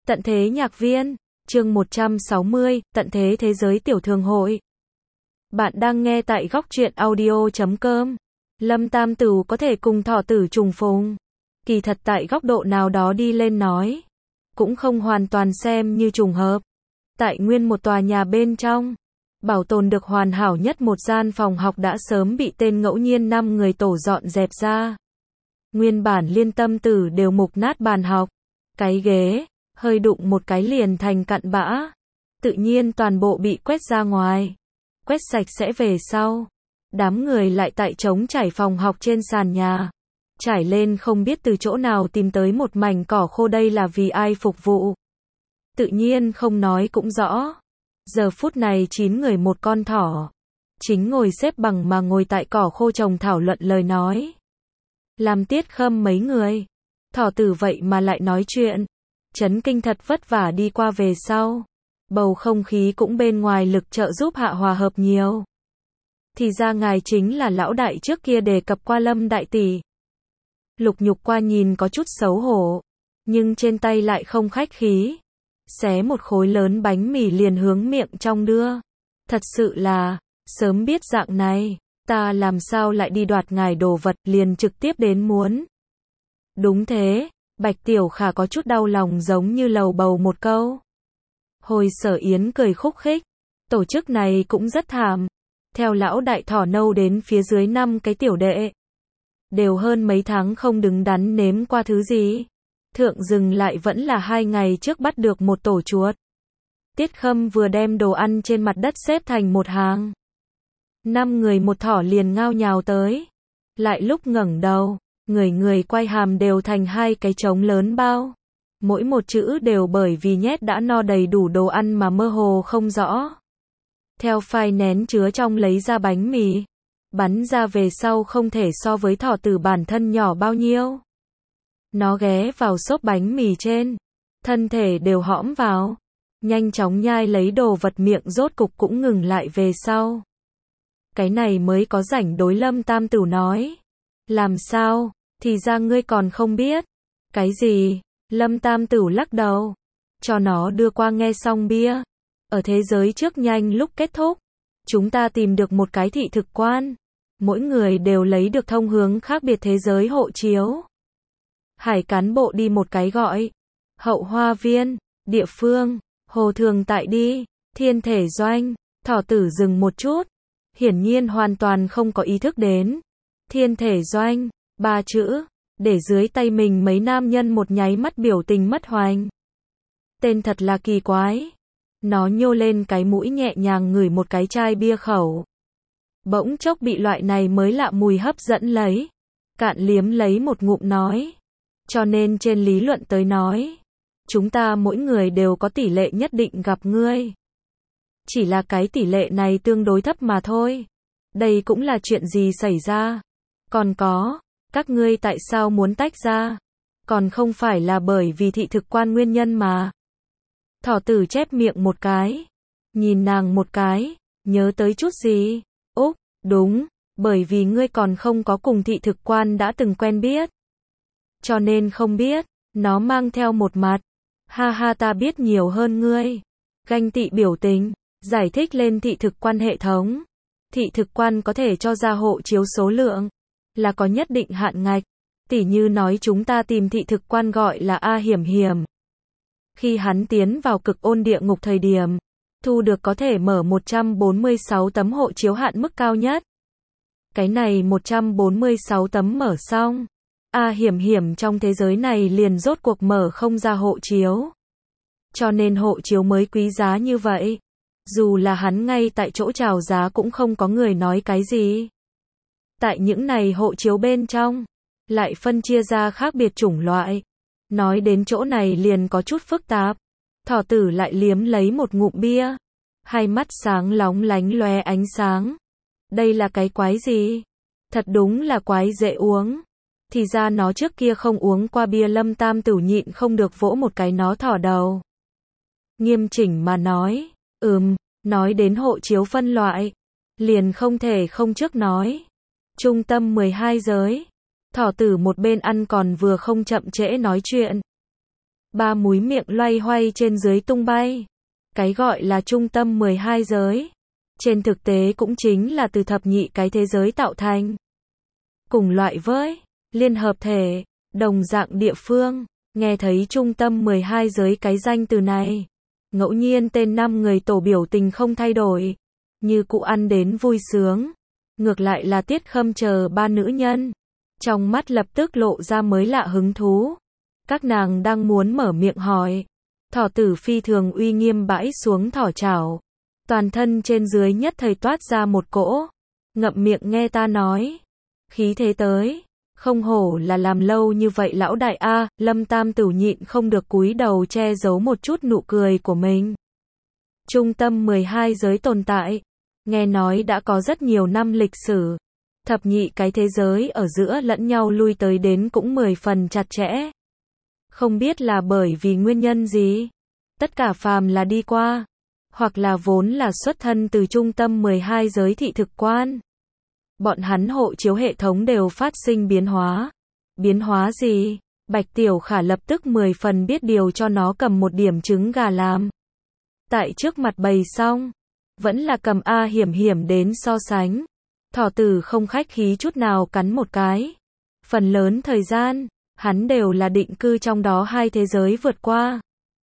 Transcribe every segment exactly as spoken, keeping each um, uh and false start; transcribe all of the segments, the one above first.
Tận thế nhạc viên, chương một trăm sáu mươi, tận thế thế giới tiểu thường hội. Bạn đang nghe tại góc truyện audio chấm com. Lâm Tam Tửu có thể cùng Thỏ Tử trùng phùng. Kỳ thật tại góc độ nào đó đi lên nói, cũng không hoàn toàn xem như trùng hợp. Tại nguyên một tòa nhà bên trong, bảo tồn được hoàn hảo nhất một gian phòng học đã sớm bị tên ngẫu nhiên năm người tổ dọn dẹp ra. Nguyên bản Liên Tâm Tử đều mục nát bàn học, cái ghế, hơi đụng một cái liền thành cặn bã. Tự nhiên toàn bộ bị quét ra ngoài. Quét sạch sẽ về sau. Đám người lại tại trống trải phòng học trên sàn nhà. Trải lên không biết từ chỗ nào tìm tới một mảnh cỏ khô, đây là vì ai phục vụ. Tự nhiên không nói cũng rõ. Giờ phút này chín người một con thỏ. Chính ngồi xếp bằng mà ngồi tại cỏ khô trồng thảo luận lời nói. Làm Tiết Khâm mấy người. Thỏ Tử vậy mà lại nói chuyện. Chấn kinh thật vất vả đi qua về sau. Bầu không khí cũng bên ngoài lực trợ giúp hạ hòa hợp nhiều. Thì ra ngài chính là lão đại trước kia đề cập qua Lâm đại tỷ. Lục Nhục qua nhìn có chút xấu hổ. Nhưng trên tay lại không khách khí. Xé một khối lớn bánh mì liền hướng miệng trong đưa. Thật sự là, sớm biết dạng này, ta làm sao lại đi đoạt ngài đồ vật, liền trực tiếp đến muốn. Đúng thế. Bạch Tiểu Khả có chút đau lòng giống như lầu bầu một câu. Hồi Sở Yến cười khúc khích. Tổ chức này cũng rất thảm. Theo lão đại thỏ nâu đến phía dưới năm cái tiểu đệ. Đều hơn mấy tháng không đứng đắn nếm qua thứ gì. Thượng dừng lại vẫn là hai ngày trước bắt được một tổ chuột. Tiết Khâm vừa đem đồ ăn trên mặt đất xếp thành một hàng. Năm người một thỏ liền ngao nhào tới. Lại lúc ngẩng đầu. Người người quay hàm đều thành hai cái trống lớn bao. Mỗi một chữ đều bởi vì nhét đã no đầy đủ đồ ăn mà mơ hồ không rõ. Theo phai nén chứa trong lấy ra bánh mì. Bắn ra về sau không thể so với Thỏ Tử bản thân nhỏ bao nhiêu. Nó ghé vào xốp bánh mì trên. Thân thể đều hõm vào. Nhanh chóng nhai lấy đồ vật, miệng rốt cục cũng ngừng lại về sau. Cái này mới có rảnh đối Lâm Tam Tửu nói. Làm sao? Thì ra ngươi còn không biết. Cái gì? Lâm Tam Tửu lắc đầu. Cho nó đưa qua nghe xong bia. Ở thế giới trước nhanh lúc kết thúc. Chúng ta tìm được một cái thị thực quan. Mỗi người đều lấy được thông hướng khác biệt thế giới hộ chiếu. Hải cán bộ đi một cái gọi. Hậu Hoa Viên. Địa phương. Hồ Thường tại đi. Thiên Thể Doanh. Thỏ Tử dừng một chút. Hiển nhiên hoàn toàn không có ý thức đến. Thiên Thể Doanh. Ba chữ, để dưới tay mình mấy nam nhân một nháy mắt biểu tình mất hoành. Tên thật là kỳ quái. Nó nhô lên cái mũi nhẹ nhàng ngửi một cái chai bia khẩu. Bỗng chốc bị loại này mới lạ mùi hấp dẫn lấy. Cạn liếm lấy một ngụm nói. Cho nên trên lý luận tới nói, chúng ta mỗi người đều có tỷ lệ nhất định gặp ngươi. Chỉ là cái tỷ lệ này tương đối thấp mà thôi. Đây cũng là chuyện gì xảy ra. Còn có, các ngươi tại sao muốn tách ra? Còn không phải là bởi vì thị thực quan nguyên nhân mà. Thỏ Tử chép miệng một cái. Nhìn nàng một cái. Nhớ tới chút gì? Úc, đúng. Bởi vì ngươi còn không có cùng thị thực quan đã từng quen biết. Cho nên không biết. Nó mang theo một mặt. Ha ha, ta biết nhiều hơn ngươi. Ganh tị biểu tình. Giải thích lên thị thực quan hệ thống. Thị thực quan có thể cho ra hộ chiếu số lượng. Là có nhất định hạn ngạch. Tỉ như nói chúng ta tìm thị thực quan gọi là A Hiểm Hiểm. Khi hắn tiến vào cực ôn địa ngục thời điểm, thu được có thể mở một trăm bốn mươi sáu tấm hộ chiếu hạn mức cao nhất. Cái này một trăm bốn mươi sáu tấm mở xong. A Hiểm Hiểm trong thế giới này liền rốt cuộc mở không ra hộ chiếu. Cho nên hộ chiếu mới quý giá như vậy. Dù là hắn ngay tại chỗ chào giá cũng không có người nói cái gì. Tại những này hộ chiếu bên trong, lại phân chia ra khác biệt chủng loại. Nói đến chỗ này liền có chút phức tạp. Thỏ Tử lại liếm lấy một ngụm bia. Hai mắt sáng lóng lánh lóe ánh sáng. Đây là cái quái gì? Thật đúng là quái dễ uống. Thì ra nó trước kia không uống qua bia. Lâm Tam Tửu nhịn không được vỗ một cái nó thỏ đầu. Nghiêm chỉnh mà nói, ừm, nói đến hộ chiếu phân loại, liền không thể không trước nói. Trung tâm mười hai giới. Thỏ Tử một bên ăn còn vừa không chậm trễ nói chuyện. Ba múi miệng loay hoay trên dưới tung bay. Cái gọi là trung tâm mười hai giới, trên thực tế cũng chính là từ thập nhị cái thế giới tạo thành. Cùng loại với liên hợp thể, đồng dạng địa phương, nghe thấy trung tâm mười hai giới cái danh từ này. Ngẫu nhiên tên năm người tổ biểu tình không thay đổi, như cụ ăn đến vui sướng. Ngược lại là Tiết Khâm chờ ba nữ nhân, trong mắt lập tức lộ ra mới lạ hứng thú. Các nàng đang muốn mở miệng hỏi. Thỏ tử phi thường uy nghiêm bãi xuống thỏ chảo. Toàn thân trên dưới nhất thời toát ra một cỗ. Ngậm miệng nghe ta nói. Khí thế tới. Không hổ là làm lâu như vậy lão đại A, Lâm Tam Tửu nhịn không được cúi đầu che giấu một chút nụ cười của mình. Trung tâm mười hai giới tồn tại. Nghe nói đã có rất nhiều năm lịch sử. Thập nhị cái thế giới ở giữa lẫn nhau lui tới đến cũng mười phần chặt chẽ. Không biết là bởi vì nguyên nhân gì. Tất cả phàm là đi qua. Hoặc là vốn là xuất thân từ trung tâm mười hai giới thị thực quan. Bọn hắn hộ chiếu hệ thống đều phát sinh biến hóa. Biến hóa gì? Bạch Tiểu Khả lập tức mười phần biết điều cho nó cầm một điểm trứng gà làm. Tại trước mặt bày xong. Vẫn là cầm A Hiểm Hiểm đến so sánh. Thỏ tử không khách khí chút nào cắn một cái. Phần lớn thời gian, hắn đều là định cư trong đó hai thế giới vượt qua.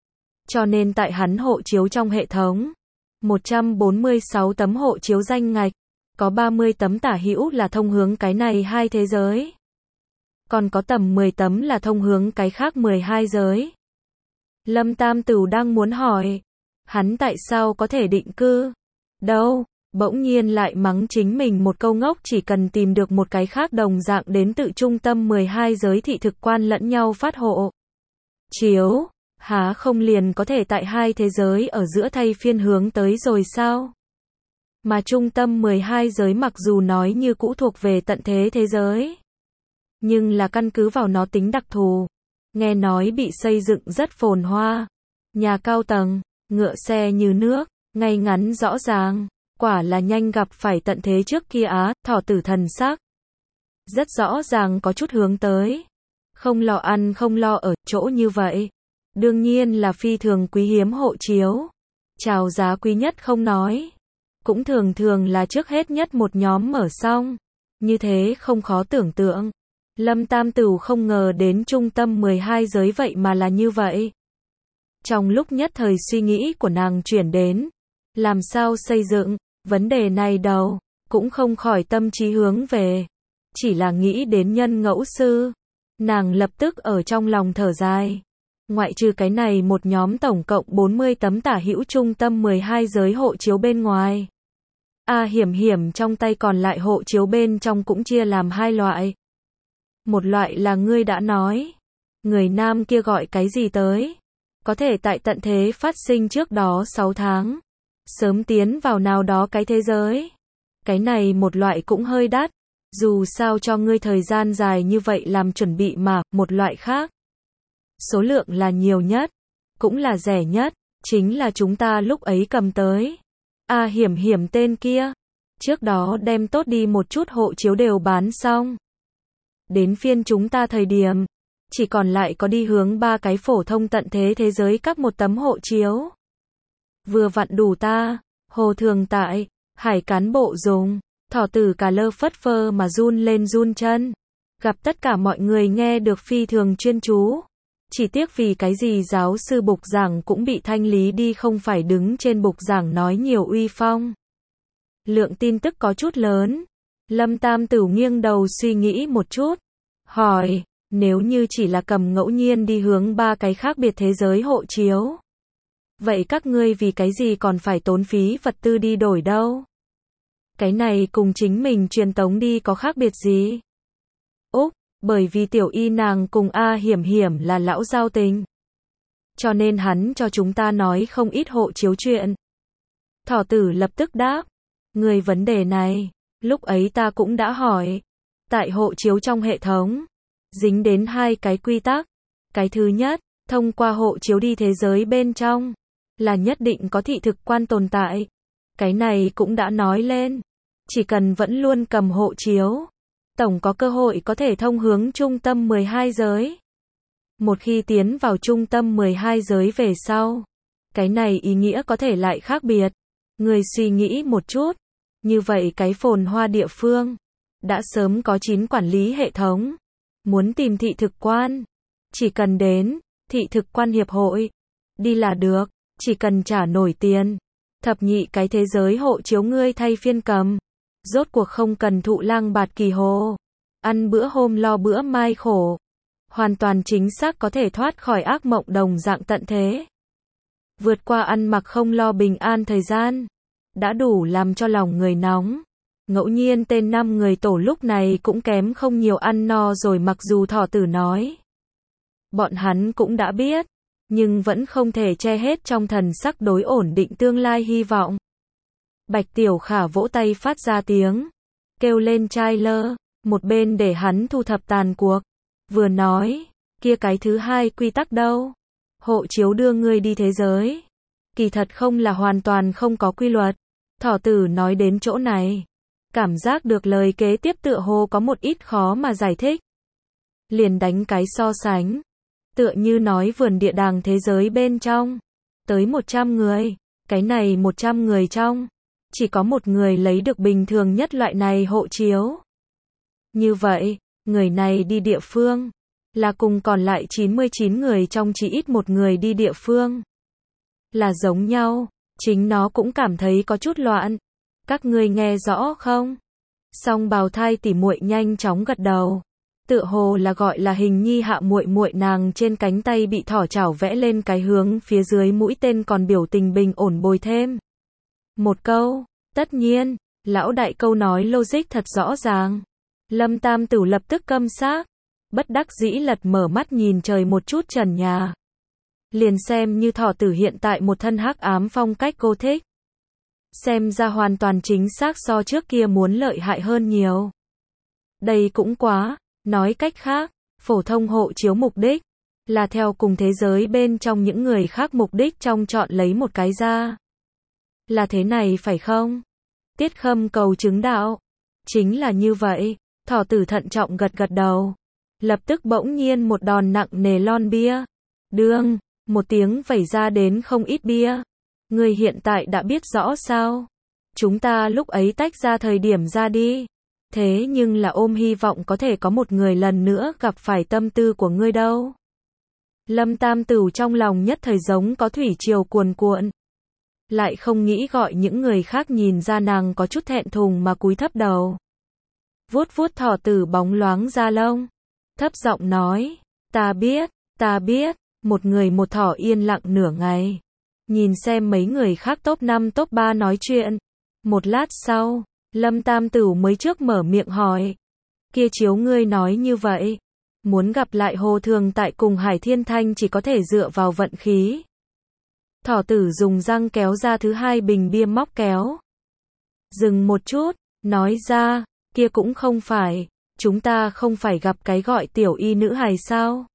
Cho nên tại hắn hộ chiếu trong hệ thống, một trăm bốn mươi sáu tấm hộ chiếu danh ngạch, có ba mươi tấm tả hữu là thông hướng cái này hai thế giới. Còn có tầm mười tấm là thông hướng cái khác mười hai giới. Lâm Tam Tửu đang muốn hỏi, hắn tại sao có thể định cư? Đâu? Bỗng nhiên lại mắng chính mình một câu ngốc, chỉ cần tìm được một cái khác đồng dạng đến tự trung tâm mười hai giới thị thực quan lẫn nhau phát hộ chiếu, há không liền có thể tại hai thế giới ở giữa thay phiên hướng tới rồi sao? Mà trung tâm mười hai giới mặc dù nói như cũ thuộc về tận thế thế giới, nhưng là căn cứ vào nó tính đặc thù, nghe nói bị xây dựng rất phồn hoa, nhà cao tầng, ngựa xe như nước, ngay ngắn rõ ràng. Quả là nhanh gặp phải tận thế trước kia á, thỏ tử thần sắc. Rất rõ ràng có chút hướng tới. Không lo ăn không lo ở chỗ như vậy. Đương nhiên là phi thường quý hiếm hộ chiếu. Chào giá quý nhất không nói. Cũng thường thường là trước hết nhất một nhóm mở xong. Như thế không khó tưởng tượng. Lâm Tam Tửu không ngờ đến trung tâm mười hai giới vậy mà là như vậy. Trong lúc nhất thời suy nghĩ của nàng chuyển đến. Làm sao xây dựng? Vấn đề này đâu, cũng không khỏi tâm trí hướng về. Chỉ là nghĩ đến nhân ngẫu sư. Nàng lập tức ở trong lòng thở dài. Ngoại trừ cái này một nhóm tổng cộng bốn mươi tấm tả hữu trung tâm mười hai giới hộ chiếu bên ngoài. A Hiểm Hiểm trong tay còn lại hộ chiếu bên trong cũng chia làm hai loại. Một loại là ngươi đã nói. Người nam kia gọi cái gì tới? Có thể tại tận thế phát sinh trước đó sáu tháng. Sớm tiến vào nào đó cái thế giới. Cái này một loại cũng hơi đắt. Dù sao cho ngươi thời gian dài như vậy làm chuẩn bị mà, một loại khác. Số lượng là nhiều nhất. Cũng là rẻ nhất. Chính là chúng ta lúc ấy cầm tới. A Hiểm Hiểm tên kia. Trước đó đem tốt đi một chút hộ chiếu đều bán xong. Đến phiên chúng ta thời điểm. Chỉ còn lại có đi hướng ba cái phổ thông tận thế thế giới các một tấm hộ chiếu. Vừa vặn đủ ta, hồ thường tại, hải cán bộ dùng, thỏ tử cả lơ phất phơ mà run lên run chân. Gặp tất cả mọi người nghe được phi thường chuyên chú. Chỉ tiếc vì cái gì giáo sư bục giảng cũng bị thanh lý đi, không phải đứng trên bục giảng nói nhiều uy phong. Lượng tin tức có chút lớn. Lâm Tam Tửu nghiêng đầu suy nghĩ một chút. Hỏi, nếu như chỉ là cầm ngẫu nhiên đi hướng ba cái khác biệt thế giới hộ chiếu. Vậy các ngươi vì cái gì còn phải tốn phí vật tư đi đổi đâu? Cái này cùng chính mình truyền tống đi có khác biệt gì? Úc, bởi vì tiểu y nàng cùng A Hiểm Hiểm là lão giao tình. Cho nên hắn cho chúng ta nói không ít hộ chiếu chuyện. Thỏ tử lập tức đáp. Người vấn đề này, lúc ấy ta cũng đã hỏi. Tại hộ chiếu trong hệ thống, dính đến hai cái quy tắc. Cái thứ nhất, thông qua hộ chiếu đi thế giới bên trong. Là nhất định có thị thực quan tồn tại. Cái này cũng đã nói lên. Chỉ cần vẫn luôn cầm hộ chiếu. Tổng có cơ hội có thể thông hướng trung tâm mười hai giới. Một khi tiến vào trung tâm mười hai giới về sau, cái này ý nghĩa có thể lại khác biệt. Người suy nghĩ một chút, như vậy cái phồn hoa địa phương, đã sớm có chín quản lý hệ thống. Muốn tìm thị thực quan, chỉ cần đến thị thực quan hiệp hội, đi là được, chỉ cần trả nổi tiền. Thập nhị cái thế giới hộ chiếu ngươi thay phiên cầm. Rốt cuộc không cần thụ lang bạt kỳ hồ. Ăn bữa hôm lo bữa mai khổ. Hoàn toàn chính xác có thể thoát khỏi ác mộng đồng dạng tận thế. Vượt qua ăn mặc không lo bình an thời gian. Đã đủ làm cho lòng người nóng. Ngẫu nhiên tên năm người tổ lúc này cũng kém không nhiều ăn no rồi, mặc dù thỏ tử nói. Bọn hắn cũng đã biết, nhưng vẫn không thể che hết trong thần sắc đối ổn định tương lai hy vọng. Bạch Tiểu Khả vỗ tay phát ra tiếng, kêu lên trai lơ, một bên để hắn thu thập tàn cuộc. Vừa nói, kia cái thứ hai quy tắc đâu? Hộ chiếu đưa ngươi đi thế giới. Kỳ thật không là hoàn toàn không có quy luật. Thỏ tử nói đến chỗ này, cảm giác được lời kế tiếp tựa hồ có một ít khó mà giải thích. Liền đánh cái so sánh. Tựa như nói vườn địa đàng thế giới bên trong, tới một trăm người, cái này một trăm người trong, chỉ có một người lấy được bình thường nhất loại này hộ chiếu. Như vậy, người này đi địa phương, là cùng còn lại chín mươi chín người trong chỉ ít một người đi địa phương. Là giống nhau, chính nó cũng cảm thấy có chút loạn. Các ngươi nghe rõ không? Song bào thai tỉ muội nhanh chóng gật đầu. Tựa hồ là gọi là hình nhi hạ muội muội, nàng trên cánh tay bị thỏ chảo vẽ lên cái hướng phía dưới mũi tên, còn biểu tình bình ổn bồi thêm một câu, tất nhiên, lão đại câu nói logic thật rõ ràng. Lâm Tam Tửu lập tức câm xác, bất đắc dĩ lật mở mắt nhìn trời một chút trần nhà. Liền xem như thỏ tử hiện tại một thân hắc ám phong cách cô thích. Xem ra hoàn toàn chính xác so trước kia muốn lợi hại hơn nhiều. Đây cũng quá. Nói cách khác, phổ thông hộ chiếu mục đích là theo cùng thế giới bên trong những người khác mục đích trong chọn lấy một cái ra. Là thế này phải không? Tiết Khâm cầu chứng đạo. Chính là như vậy. Thỏ tử thận trọng gật gật đầu. Lập tức bỗng nhiên một đòn nặng nề lon bia. Đương, một tiếng vẩy ra đến không ít bia. Người hiện tại đã biết rõ sao? Chúng ta lúc ấy tách ra thời điểm ra đi. Thế nhưng là ôm hy vọng có thể có một người lần nữa gặp phải tâm tư của ngươi đâu. Lâm Tam Tửu trong lòng nhất thời giống có thủy triều cuồn cuộn. Lại không nghĩ gọi những người khác nhìn ra nàng có chút thẹn thùng mà cúi thấp đầu. Vuốt vuốt thỏ tử bóng loáng da lông. Thấp giọng nói, ta biết, ta biết, một người một thỏ yên lặng nửa ngày. Nhìn xem mấy người khác top năm top ba nói chuyện. Một lát sau, Lâm Tam Tửu mới trước mở miệng hỏi. Kia chiếu ngươi nói như vậy. Muốn gặp lại Hồ Thường tại cùng Hải Thiên Thanh chỉ có thể dựa vào vận khí. Thỏ tử dùng răng kéo ra thứ hai bình bia móc kéo. Dừng một chút, nói ra, kia cũng không phải, chúng ta không phải gặp cái gọi tiểu y nữ hài sao.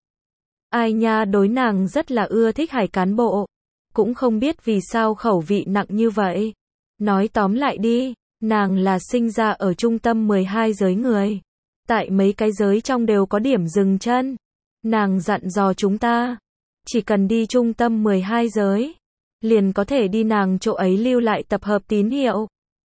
Ai nha, đối nàng rất là ưa thích hải cán bộ. Cũng không biết vì sao khẩu vị nặng như vậy. Nói tóm lại đi. Nàng là sinh ra ở trung tâm mười hai giới người. Tại mấy cái giới trong đều có điểm dừng chân. Nàng dặn dò chúng ta. Chỉ cần đi trung tâm mười hai giới. Liền có thể đi nàng chỗ ấy lưu lại tập hợp tín hiệu.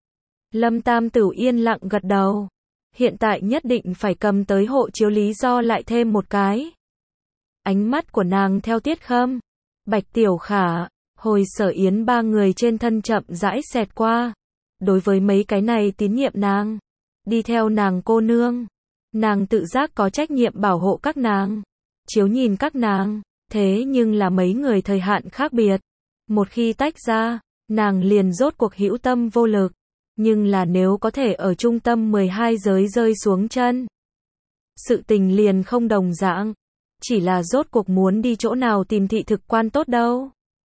Lâm Tam Tửu yên lặng gật đầu. Hiện tại nhất định phải cầm tới hộ chiếu lý do lại thêm một cái. Ánh mắt của nàng theo Tiết Khâm, Bạch Tiểu Khả, Hồi Sở Yến ba người trên thân chậm rãi xẹt qua. Đối với mấy cái này tín nhiệm nàng, đi theo nàng cô nương, nàng tự giác có trách nhiệm bảo hộ các nàng, chiếu nhìn các nàng, thế nhưng là mấy người thời hạn khác biệt. Một khi tách ra, nàng liền rốt cuộc hữu tâm vô lực, nhưng là nếu có thể ở trung tâm mười hai giới rơi xuống chân, sự tình liền không đồng dạng, chỉ là rốt cuộc muốn đi chỗ nào tìm thị thực quan tốt đâu.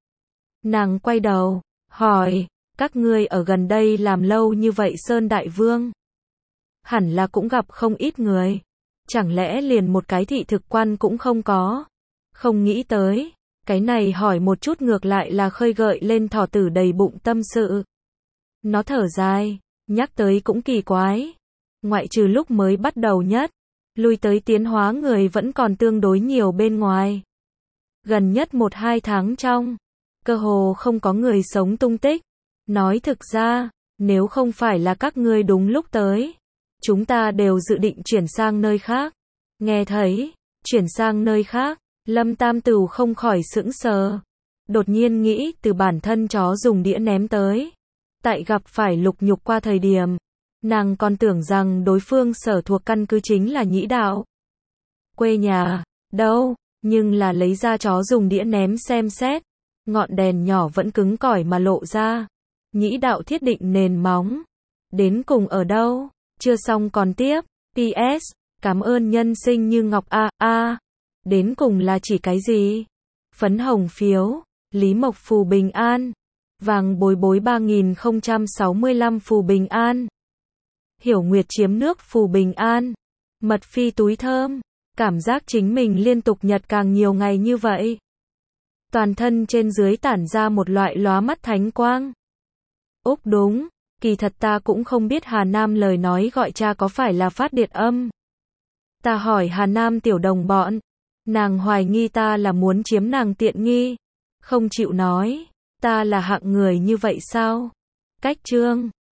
Nàng quay đầu, hỏi, các ngươi ở gần đây làm lâu như vậy Sơn Đại Vương, hẳn là cũng gặp không ít người, chẳng lẽ liền một cái thị thực quan cũng không có? Không nghĩ tới, cái này hỏi một chút ngược lại là khơi gợi lên thỏ tử đầy bụng tâm sự. Nó thở dài, nhắc tới cũng kỳ quái, ngoại trừ lúc mới bắt đầu nhất, lui tới tiến hóa người vẫn còn tương đối nhiều bên ngoài. Gần nhất một hai tháng trong, cơ hồ không có người sống tung tích. Nói thực ra, nếu không phải là các ngươi đúng lúc tới, chúng ta đều dự định chuyển sang nơi khác. Nghe thấy, chuyển sang nơi khác, Lâm Tam Tửu không khỏi sững sờ. Đột nhiên nghĩ từ bản thân chó dùng đĩa ném tới. Tại gặp phải Lục Nhục qua thời điểm, nàng còn tưởng rằng đối phương sở thuộc căn cứ chính là Nhĩ Đạo. Quê nhà, đâu, nhưng là lấy ra chó dùng đĩa ném xem xét. Ngọn đèn nhỏ vẫn cứng cỏi mà lộ ra. Nhĩ Đạo thiết định nền móng. Đến cùng ở đâu? Chưa xong còn tiếp. pê ét. Cảm ơn nhân sinh như ngọc a a. Đến cùng là chỉ cái gì? Phấn hồng phiếu. Lý Mộc phù bình an. Vàng bối bối ba nghìn không trăm sáu mươi lăm phù bình an. Hiểu Nguyệt chiếm nước phù bình an. Mật phi túi thơm. Cảm giác chính mình liên tục nhặt càng nhiều ngày như vậy. Toàn thân trên dưới tản ra một loại lóa mắt thánh quang. Úc đúng, kỳ thật ta cũng không biết Hà Nam lời nói gọi cha có phải là phát điện âm. Ta hỏi Hà Nam tiểu đồng bọn, nàng hoài nghi ta là muốn chiếm nàng tiện nghi, không chịu nói, ta là hạng người như vậy sao? Cách chương